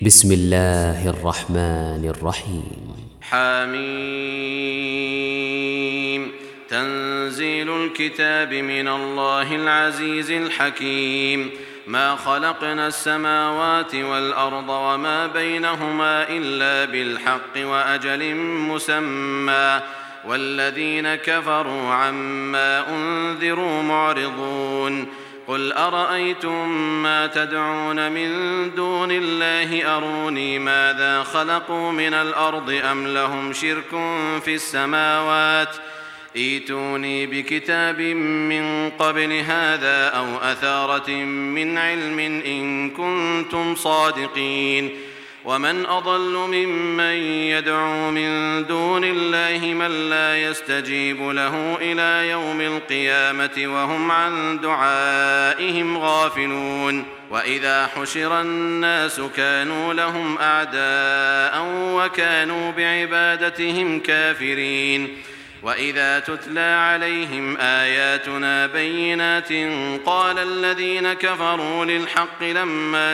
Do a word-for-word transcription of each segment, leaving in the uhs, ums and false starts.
بسم الله الرحمن الرحيم. حميم. تنزيل الكتاب من الله العزيز الحكيم. ما خلقنا السماوات والأرض وما بينهما إلا بالحق وأجل مسمى، والذين كفروا عما أنذروا معرضون. قل أرأيتم ما تدعون من دون الله أروني ماذا خلقوا من الأرض أم لهم شرك في السماوات؟ ائتوني بكتاب من قبل هذا أو أثارة من علم إن كنتم صادقين. ومن أضل ممن يدعو من دون الله من لا يستجيب له إلى يوم القيامة وهم عن دعائهم غافلون. وإذا حشر الناس كانوا لهم أعداء وكانوا بعبادتهم كافرين. وإذا تتلى عليهم آياتنا بينات قال الذين كفروا للحق لما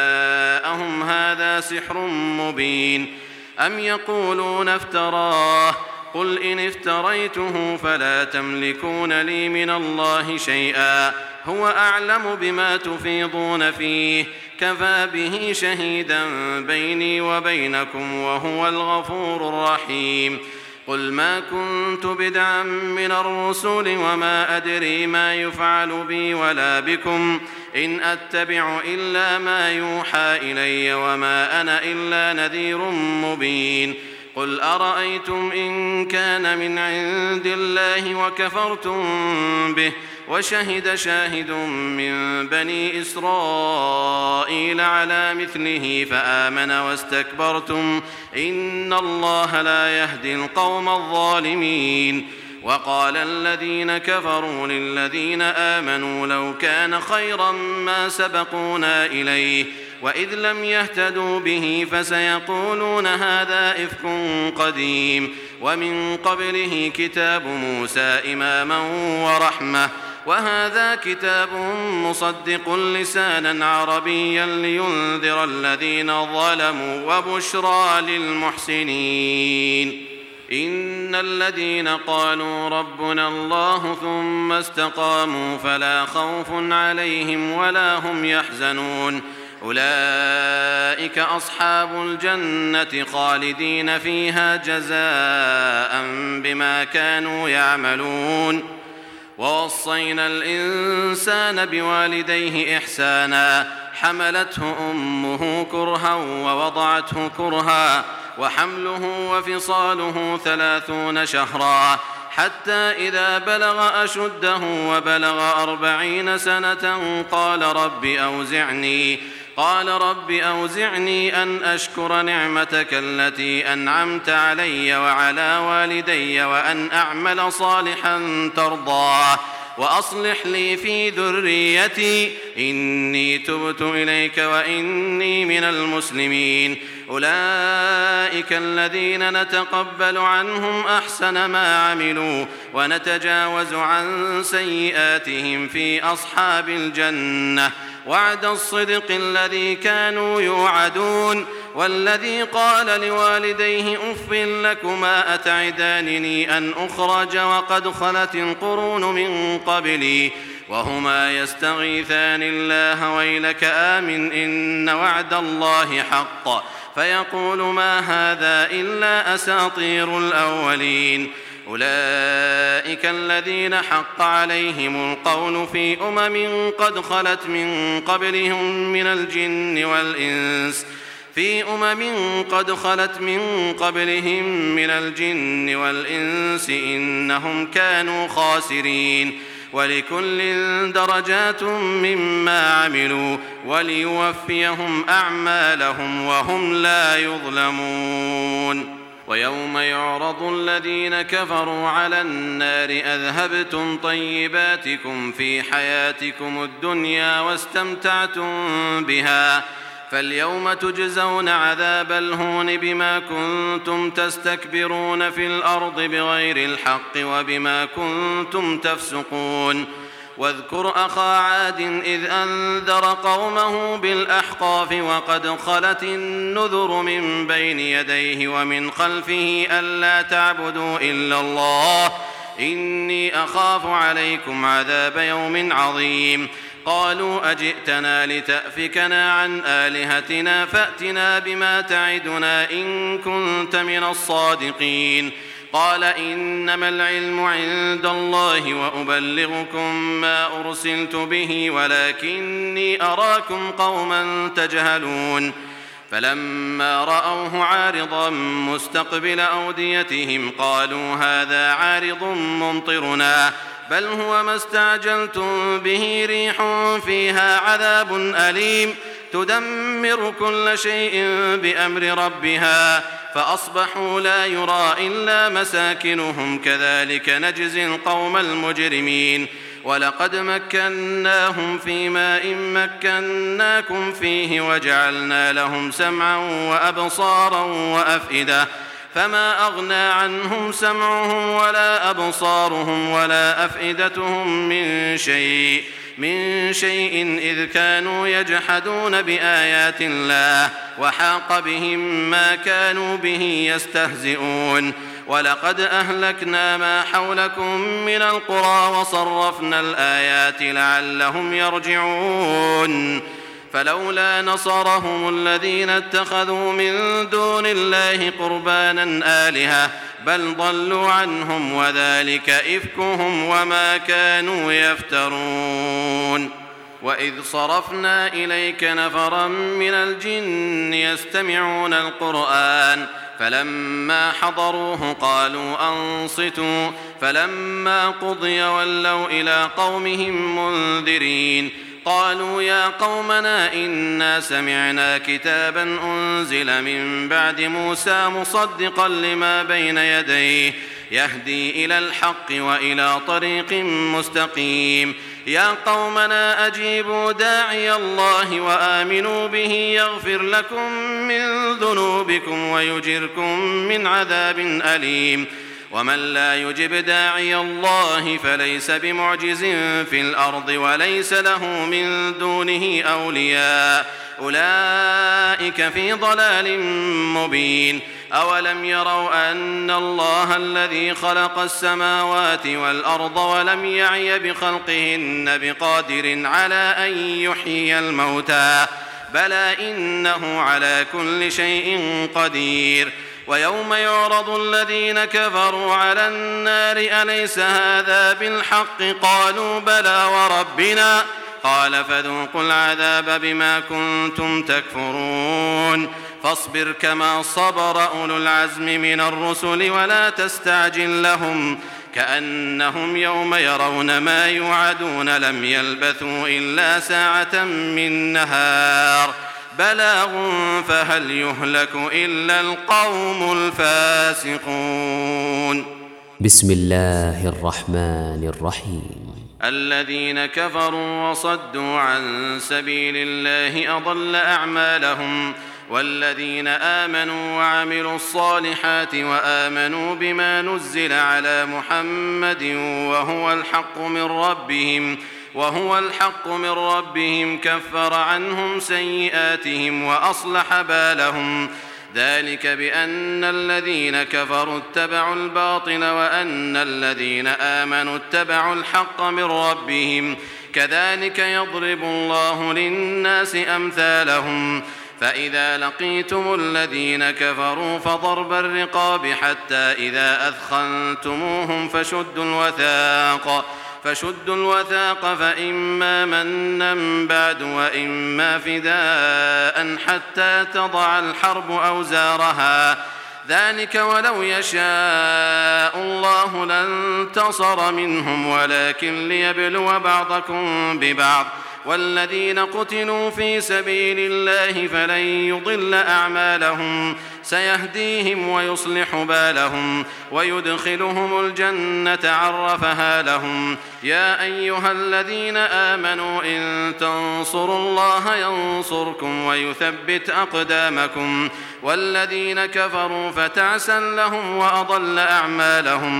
جاءهم هذا سحر مبين أم يقولون افتراه قل إن افتريته فلا تملكون لي من الله شيئا هو أعلم بما تفيضون فيه كفى به شهيدا بيني وبينكم وهو الغفور الرحيم. قل ما كنت بدعا من الرسل وما أدري ما يفعل بي ولا بكم إن أتبع إلا ما يوحى إلي وما أنا إلا نذير مبين. قل أرأيتم إن كان من عند الله وكفرتم به وشهد شاهد من بني إسرائيل على مثله فآمن واستكبرتم إن الله لا يهدي القوم الظالمين. وقال الذين كفروا للذين آمنوا لو كان خيرا ما سبقونا إليه وإذ لم يهتدوا به فسيقولون هذا إفك قديم ومن قبله كتاب موسى إماما ورحمة وهذا كتاب مصدق لسانا عربيا لينذر الذين ظلموا وبشرى للمحسنين. إن الذين قالوا ربنا الله ثم استقاموا فلا خوف عليهم ولا هم يحزنون أولئك أصحاب الجنة خالدين فيها جزاء بما كانوا يعملون. ووصينا الإنسان بوالديه إحسانا حملته أمه كرها ووضعته كرها وحمله وفصاله ثلاثون شهرا حتى إذا بلغ أشده وبلغ أربعين سنة قال رب أوزعني قال رب أوزعني أن أشكر نعمتك التي أنعمت علي وعلى والدي وأن أعمل صالحا ترضاه وأصلح لي في ذريتي إني تبت إليك وإني من المسلمين. أولئك الذين نتقبل عنهم أحسن ما عملوا ونتجاوز عن سيئاتهم في أصحاب الجنة وعد الصدق الذي كانوا يوعدون. والذي قال لوالديه أف لكما أتعدانني أن أخرج وقد خلت القرون من قبلي وهما يستغيثان الله ويلك آمن إن وعد الله حق فيقول ما هذا إلا أساطير الأولين. أولئك الذين حق عليهم القول في أمم قد خلت من قبلهم من الجن والإنس في أمم قد خلت من قبلهم من الجن والإنس إنهم كانوا خاسرين. ولكل درجات مما عملوا وليوفيهم أعمالهم وهم لا يظلمون. ويوم يعرض الذين كفروا على النار أذهبتم طيباتكم في حياتكم الدنيا واستمتعتم بها فاليوم تجزون عذاب الهون بما كنتم تستكبرون في الأرض بغير الحق وبما كنتم تفسقون. واذكر أخا عاد إذ أنذر قومه بالأحقاف وقد خلت النذر من بين يديه ومن خلفه ألا تعبدوا إلا الله إني أخاف عليكم عذاب يوم عظيم قالوا أجئتنا لتأفكنا عن آلهتنا فأتنا بما تعدنا إن كنت من الصادقين قال إنما العلم عند الله وأبلغكم ما أرسلت به ولكني أراكم قوما تجهلون فلما رأوه عارضا مستقبل أوديتهم قالوا هذا عارض ممطرنا بل هو ما استعجلتم به ريح فيها عذاب أليم تدمر كل شيء بأمر ربها فأصبحوا لا يرى إلا مساكنهم كذلك نجزي القوم المجرمين ولقد مكناهم في ماء مكناكم فيه وجعلنا لهم سمعا وأبصارا وأفئدة فما أغنى عنهم سمعهم ولا أبصارهم ولا أفئدتهم من شيء من شيء إذ كانوا يجحدون بآيات الله وحاق بهم ما كانوا به يستهزئون ولقد أهلكنا ما حولكم من القرى وصرفنا الآيات لعلهم يرجعون فلولا نصرهم الذين اتخذوا من دون الله قربانا آلهة بل ضلوا عنهم وذلك إفكهم وما كانوا يفترون وإذ صرفنا إليك نفرا من الجن يستمعون القرآن فلما حضروه قالوا أنصتوا فلما قضي ولوا إلى قومهم منذرين قالوا يا قومنا إنا سمعنا كتابا أنزل من بعد موسى مصدقا لما بين يديه يهدي إلى الحق وإلى طريق مستقيم يا قومنا أجيبوا داعي الله وآمنوا به يغفر لكم من ذنوبكم ويجركم من عذاب أليم ومن لا يجب داعي الله فليس بمعجز في الأرض وليس له من دونه أولياء أولئك في ضلال مبين أولم يروا أن الله الذي خلق السماوات والأرض ولم يعي بخلقهن بقادر على أن يحيي الموتى بلى إنه على كل شيء قدير ويوم يعرض الذين كفروا على النار أليس هذا بالحق قالوا بلى وربنا قال فذوقوا العذاب بما كنتم تكفرون فاصبر كما صبر أولو العزم من الرسل ولا تستعجل لهم كأنهم يوم يرون ما يوعدون لم يلبثوا إلا ساعة من نهار بلاغ فهل يهلك إلا القوم الفاسقون بسم الله الرحمن الرحيم الذين كفروا وصدوا عن سبيل الله أضل أعمالهم والذين آمنوا وعملوا الصالحات وآمنوا بما نزل على محمد وهو الحق من ربهم وهو الحق من ربهم كفر عنهم سيئاتهم وأصلح بالهم ذلك بأن الذين كفروا اتبعوا الباطل وأن الذين آمنوا اتبعوا الحق من ربهم كذلك يضرب الله للناس أمثالهم فإذا لقيتم الذين كفروا فضرب الرقاب حتى إذا أثخنتموهم فشدوا الوثاق فشدوا الوثاق فإما منا بعد وإما فداء حتى تضع الحرب أوزارها ذلك ولو يشاء الله لانتصر منهم ولكن ليبلو بعضكم ببعض والذين قتلوا في سبيل الله فلن يضل أعمالهم سيهديهم ويصلح بالهم ويدخلهم الجنة عرفها لهم يا أيها الذين آمنوا إن تنصروا الله ينصركم ويثبت أقدامكم والذين كفروا فتعسا لهم وأضل أعمالهم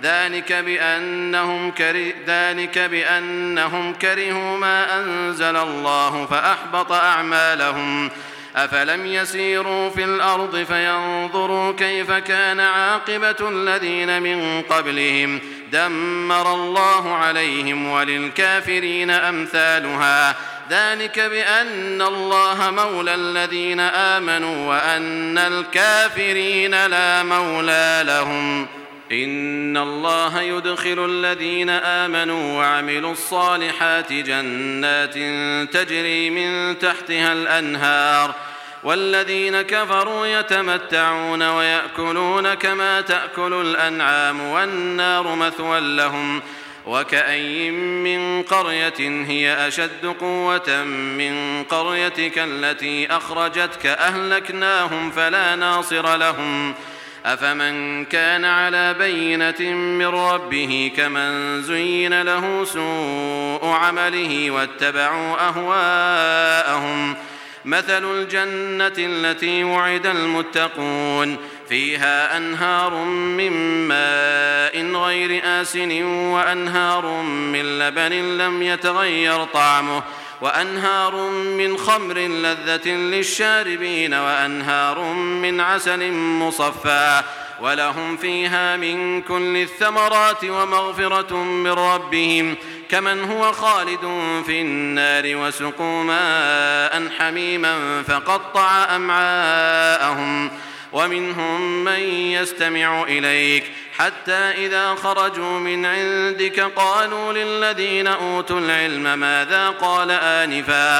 ذلك بأنهم, كره ذلك بأنهم كرهوا ما أنزل الله فأحبط أعمالهم. أفلم يسيروا في الأرض فينظروا كيف كان عاقبة الذين من قبلهم دمر الله عليهم وللكافرين أمثالها. ذلك بأن الله مولى الذين آمنوا وأن الكافرين لا مولى لهم. إن الله يدخل الذين آمنوا وعملوا الصالحات جنات تجري من تحتها الأنهار والذين كفروا يتمتعون ويأكلون كما تأكل الأنعام والنار مثوى لهم. وكأي من قرية هي أشد قوة من قريتك التي أخرجتك أهلكناهم فلا ناصر لهم. أفمن كان على بينة من ربه كمن زين له سوء عمله واتبعوا أهواءهم. مثل الجنة التي وعد المتقون فيها أنهار من ماء غير آسن وأنهار من لبن لم يتغير طعمه وأنهار من خمر لذة للشاربين وأنهار من عسل مصفى ولهم فيها من كل الثمرات ومغفرة من ربهم كمن هو خالد في النار وسقوا ماء حميما فقطع أمعاءهم. ومنهم من يستمع إليك حتى إذا خرجوا من عندك قالوا للذين أوتوا العلم ماذا قال آنفا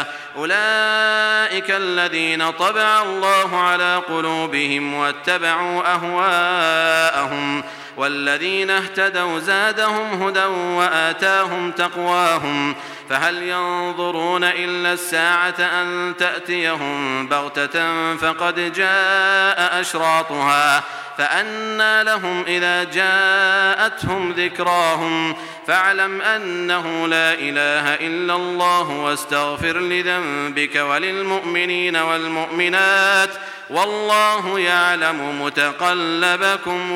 أولئك الذين طبع الله على قلوبهم واتبعوا أهواءهم والذين اهتدوا زادهم هدى وآتاهم تقواهم. فهل ينظرون إلا الساعة أن تأتيهم بغتة فقد جاء أشراطها فأنى لهم إذا جاءتهم ذكراهم. فاعلم أنه لا إله إلا الله واستغفر لذنبك وللمؤمنين والمؤمنات والله يعلم متقلبكم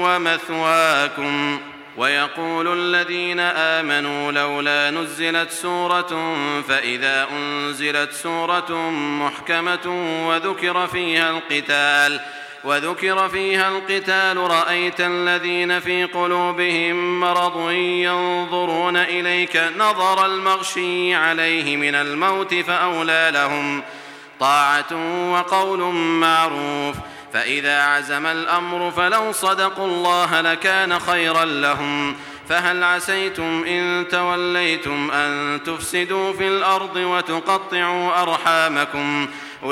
ومثواكم. ويقول الذين آمنوا لولا نزلت سورة فإذا أنزلت سورة محكمة وذكر فيها القتال وذكر فيها القتال رأيت الذين في قلوبهم مرض ينظرون إليك نظر المغشي عليه من الموت فأولى لهم طاعة وقول معروف. فإذا عزم الأمر فلو صدقوا الله لكان خيرا لهم. فهل عسيتم إن توليتم أن تفسدوا في الأرض وتقطعوا أرحامكم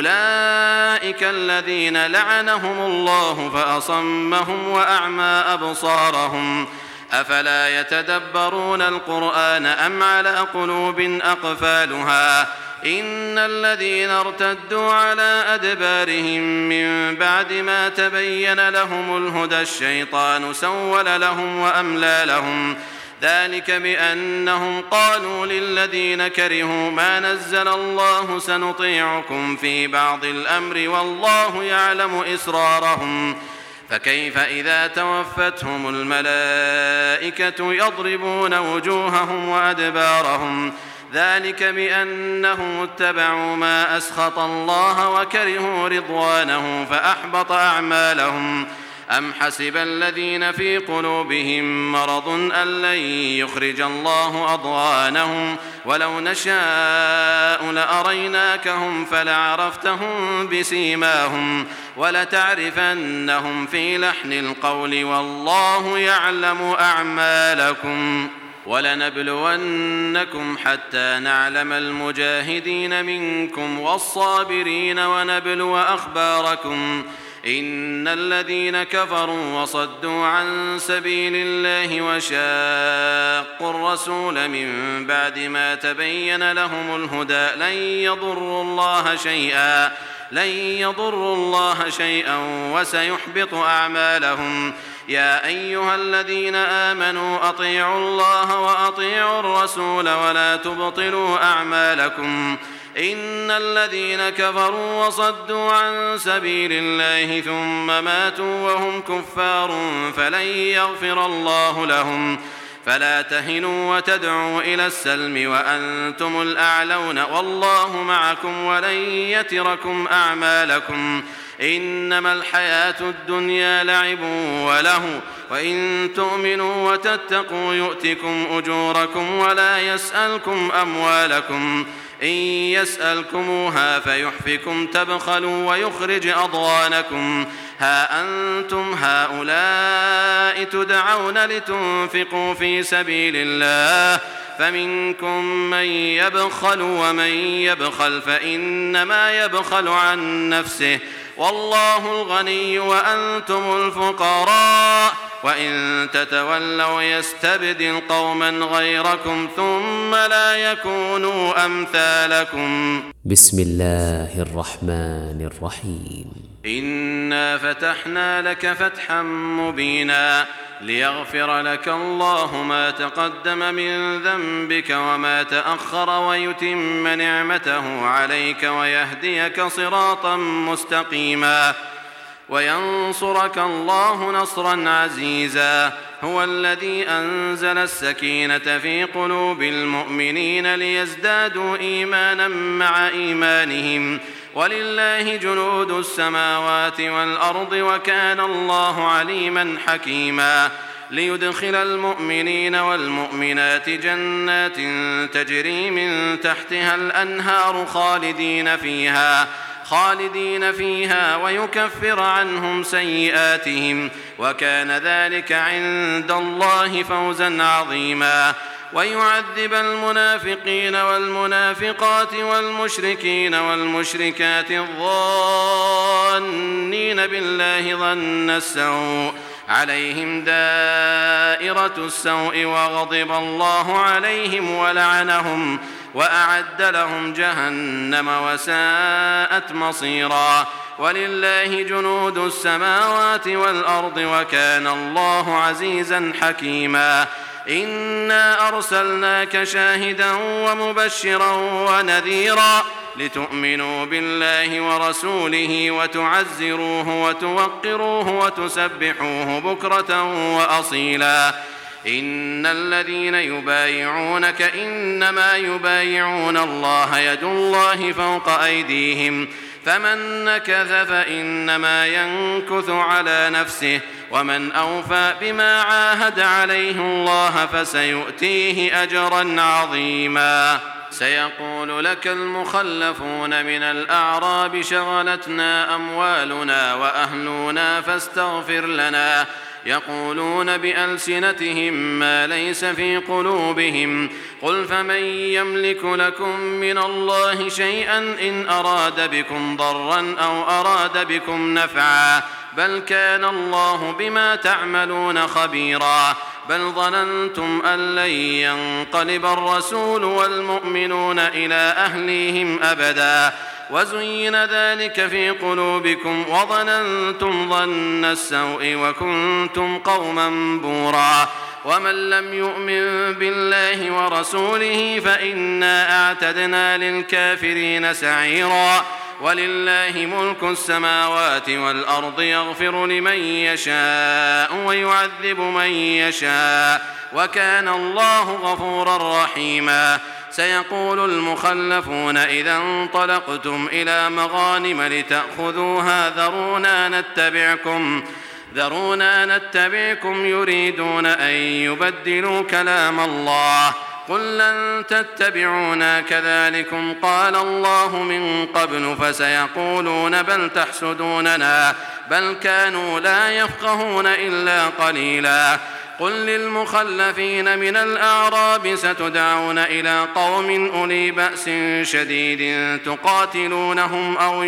أولئك الذين لعنهم الله فأصمهم وأعمى أبصارهم. أفلا يتدبرون القرآن أم على قلوب أقفالها إن الذين ارتدوا على أدبارهم من بعد ما تبين لهم الهدى الشيطان سول لهم وأملى لهم. ذلك بأنهم قالوا للذين كرهوا ما نزل الله سنطيعكم في بعض الأمر والله يعلم إسرارهم. فكيف إذا توفتهم الملائكة يضربون وجوههم وأدبارهم ذلك بأنهم اتبعوا ما أسخط الله وكرهوا رضوانه فأحبط أعمالهم. أم حسب الذين في قلوبهم مرض أن لن يخرج الله أضغانهم ولو نشاء لأريناكهم فلعرفتهم بسيماهم ولتعرفنهم في لحن القول والله يعلم أعمالكم. ولنبلونكم حتى نعلم المجاهدين منكم والصابرين ونبلو أخباركم. إن الذين كفروا وصدوا عن سبيل الله وشاقوا الرسول من بعد ما تبين لهم الهدى لن يضروا الله شيئا لن يضروا الله شيئا وسيحبط أعمالهم. يا أيها الذين آمنوا أطيعوا الله وأطيعوا الرسول ولا تبطلوا أعمالكم إن الذين كفروا وصدوا عن سبيل الله ثم ماتوا وهم كفار فلن يغفر الله لهم فلا تهنوا وتدعوا إلى السلم وأنتم الأعلون والله معكم ولن يتركم أعمالكم إنما الحياة الدنيا لعب وله وإن تؤمنوا وتتقوا يؤتكم أجوركم ولا يسألكم أموالكم إن يسألكموها فيحفكم تبخلوا ويخرج أضغانكم ها أنتم هؤلاء تدعون لتنفقوا في سبيل الله فمنكم من يبخل ومن يبخل فإنما يبخل عن نفسه والله الغني وأنتم الفقراء وإن تتولوا يستبدل قوما غيركم ثم لا يكونوا أمثالكم. بسم الله الرحمن الرحيم. إنا فتحنا لك فتحا مبينا ليغفر لك الله ما تقدم من ذنبك وما تأخر ويتم نعمته عليك ويهديك صراطا مستقيما وينصرك الله نصرا عزيزا هو الذي أنزل السكينة في قلوب المؤمنين ليزدادوا إيمانا مع إيمانهم ولله جنود السماوات والأرض وكان الله عليما حكيما ليدخل المؤمنين والمؤمنات جنات تجري من تحتها الأنهار خالدين فيها خالدين فيها ويكفر عنهم سيئاتهم وكان ذلك عند الله فوزا عظيما ويعذب المنافقين والمنافقات والمشركين والمشركات الظانين بالله ظن السوء عليهم دائرة السوء وغضب الله عليهم ولعنهم وأعد لهم جهنم وساءت مصيرا ولله جنود السماوات والأرض وكان الله عزيزا حكيما إنا أرسلناك شاهدا ومبشرا ونذيرا لتؤمنوا بالله ورسوله وتعزروه وتوقروه وتسبحوه بكرة وأصيلا إن الذين يبايعونك إنما يبايعون الله يد الله فوق أيديهم فمن نكث فإنما ينكث على نفسه ومن أوفى بما عاهد عليه الله فسيؤتيه أجرا عظيما سيقول لك المخلفون من الأعراب شغلتنا أموالنا وأهلنا فاستغفر لنا يقولون بألسنتهم ما ليس في قلوبهم قل فمن يملك لكم من الله شيئا إن أراد بكم ضرا أو أراد بكم نفعا بل كان الله بما تعملون خبيرا بل ظننتم أن لن ينقلب الرسول والمؤمنون إلى أهليهم أبدا وزين ذلك في قلوبكم وظننتم ظن السوء وكنتم قوما بورا ومن لم يؤمن بالله ورسوله فإنا أعتدنا للكافرين سعيرا ولله ملك السماوات والأرض يغفر لمن يشاء ويعذب من يشاء وكان الله غفورا رحيما سيقول المخلفون إذا انطلقتم إلى مغانم لتأخذوها ذرونا نتبعكم ذرونا نتبعكم يريدون أن يبدلوا كلام الله قل لن تتبعونا كذلكم قال الله من قبل فسيقولون بل تحسدوننا بل كانوا لا يفقهون إلا قليلا قل للمخلفين من الأعراب ستدعون إلى قوم أولي بأس شديد تقاتلونهم أو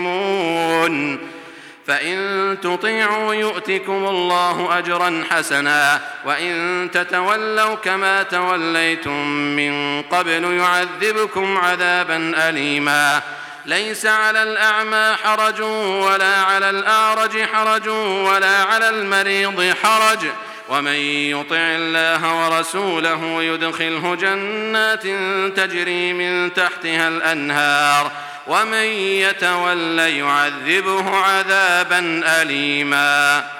يسلمون فإن تطيعوا يؤتكم الله أجرا حسنا وإن تتولوا كما توليتم من قبل يعذبكم عذابا أليما ليس على الأعمى حرج ولا على الأعرج حرج ولا على المريض حرج ومن يطع الله ورسوله يدخله جنات تجري من تحتها الأنهار ومن يتول يعذبه عذابا أليما.